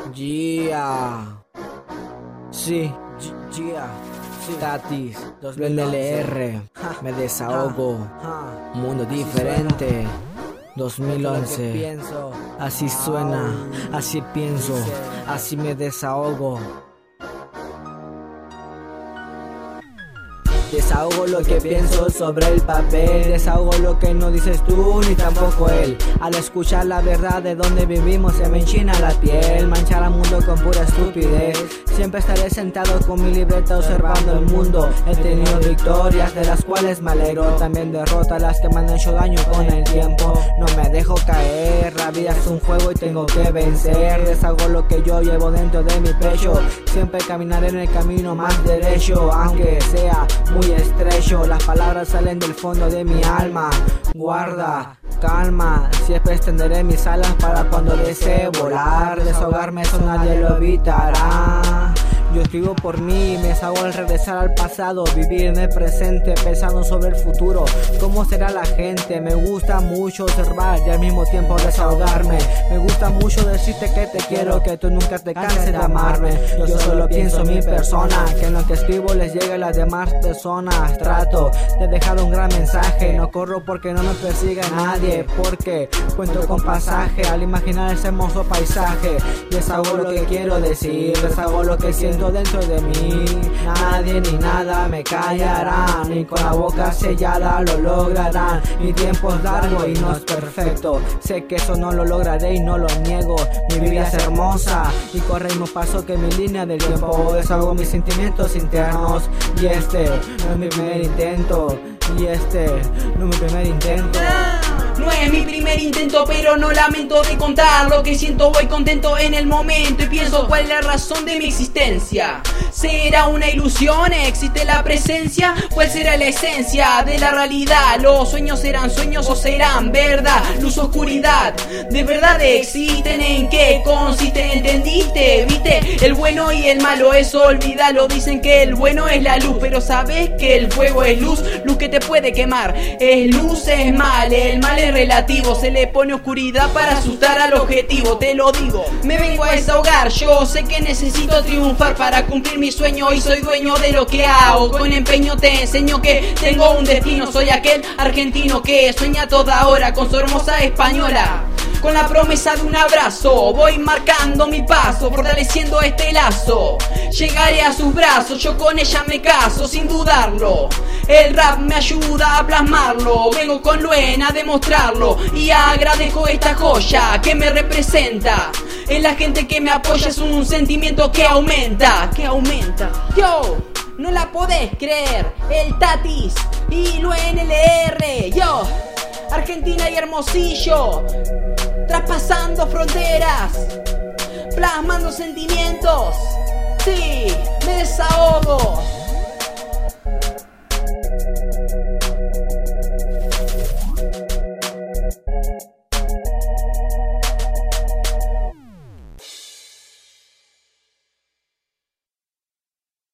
Yeah. Sí, yeah. Tatis, el LR, me desahogo, mundo diferente, 2011, así suena, así pienso, así me desahogo. Desahogo lo que pienso sobre el papel, desahogo lo que no dices tú ni tampoco él. Al escuchar la verdad de donde vivimos se me enchina la piel, manchar al mundo con pura estupidez. Siempre estaré sentado con mi libreta observando el mundo. He tenido victorias de las cuales me alegro, también derrotas las que me han hecho daño con el tiempo. No me dejo caer, la vida es un juego y tengo que vencer. Desahogo lo que yo llevo dentro de mi pecho, siempre caminaré en el camino más derecho, aunque sea muy estrecho. Las palabras salen del fondo de mi alma. Guarda, calma, siempre extenderé mis alas para cuando desee volar. Desahogarme eso nadie lo evitará. Yo escribo por mí, me desahogo al regresar al pasado, vivir en el presente, pensando sobre el futuro, cómo será la gente. Me gusta mucho observar y al mismo tiempo desahogarme. Me gusta mucho decirte que te quiero, que tú nunca te canses de amarme. Yo solo pienso en mi persona, que en lo que escribo les llegue a las demás personas. Trato de dejar un gran mensaje, no corro porque no me persiga nadie, porque cuento con pasaje al imaginar ese hermoso paisaje. Desahogo lo que quiero decir, desahogo lo que siento dentro de mí. Nadie ni nada me callará, ni con la boca sellada lo lograrán. Mi tiempo es largo y no es perfecto, sé que eso no lo lograré y no lo niego. Mi vida es hermosa y corre el mismo paso que mi línea del tiempo. Desahogo mis sentimientos internos y este no es mi primer intento. Y este no es mi primer intento. No es mi primer intento, pero no lamento de contar lo que siento. Voy contento en el momento y pienso cuál es la razón de mi existencia. ¿Será una ilusión? ¿Existe la presencia? ¿Cuál será la esencia de la realidad? ¿Los sueños serán sueños o serán verdad? Luz, oscuridad, ¿de verdad existen? ¿En qué consiste? ¿Entendiste? ¿Viste? El bueno y el malo, eso olvídalo. Dicen que el bueno es la luz, pero ¿sabes que el fuego es luz? Luz que te puede quemar. Es luz, es mal, el mal es relativo. Se le pone oscuridad para asustar al objetivo, te lo digo. Me vengo a desahogar, yo sé que necesito triunfar para cumplir mi sueño y soy dueño de lo que hago. Con empeño te enseño que tengo un destino. Soy aquel argentino que sueña toda hora con su hermosa española. Con la promesa de un abrazo voy marcando mi paso, fortaleciendo este lazo. Llegaré a sus brazos, yo con ella me caso sin dudarlo. El rap me ayuda a plasmarlo, vengo con Luen a demostrarlo. Y agradezco esta joya que me representa. En la gente que me apoya es un sentimiento que aumenta, Yo, no la podés creer, el Tatis y Luen LR. Yo, Argentina y Hermosillo, traspasando fronteras, plasmando sentimientos. Sí, me desahogo.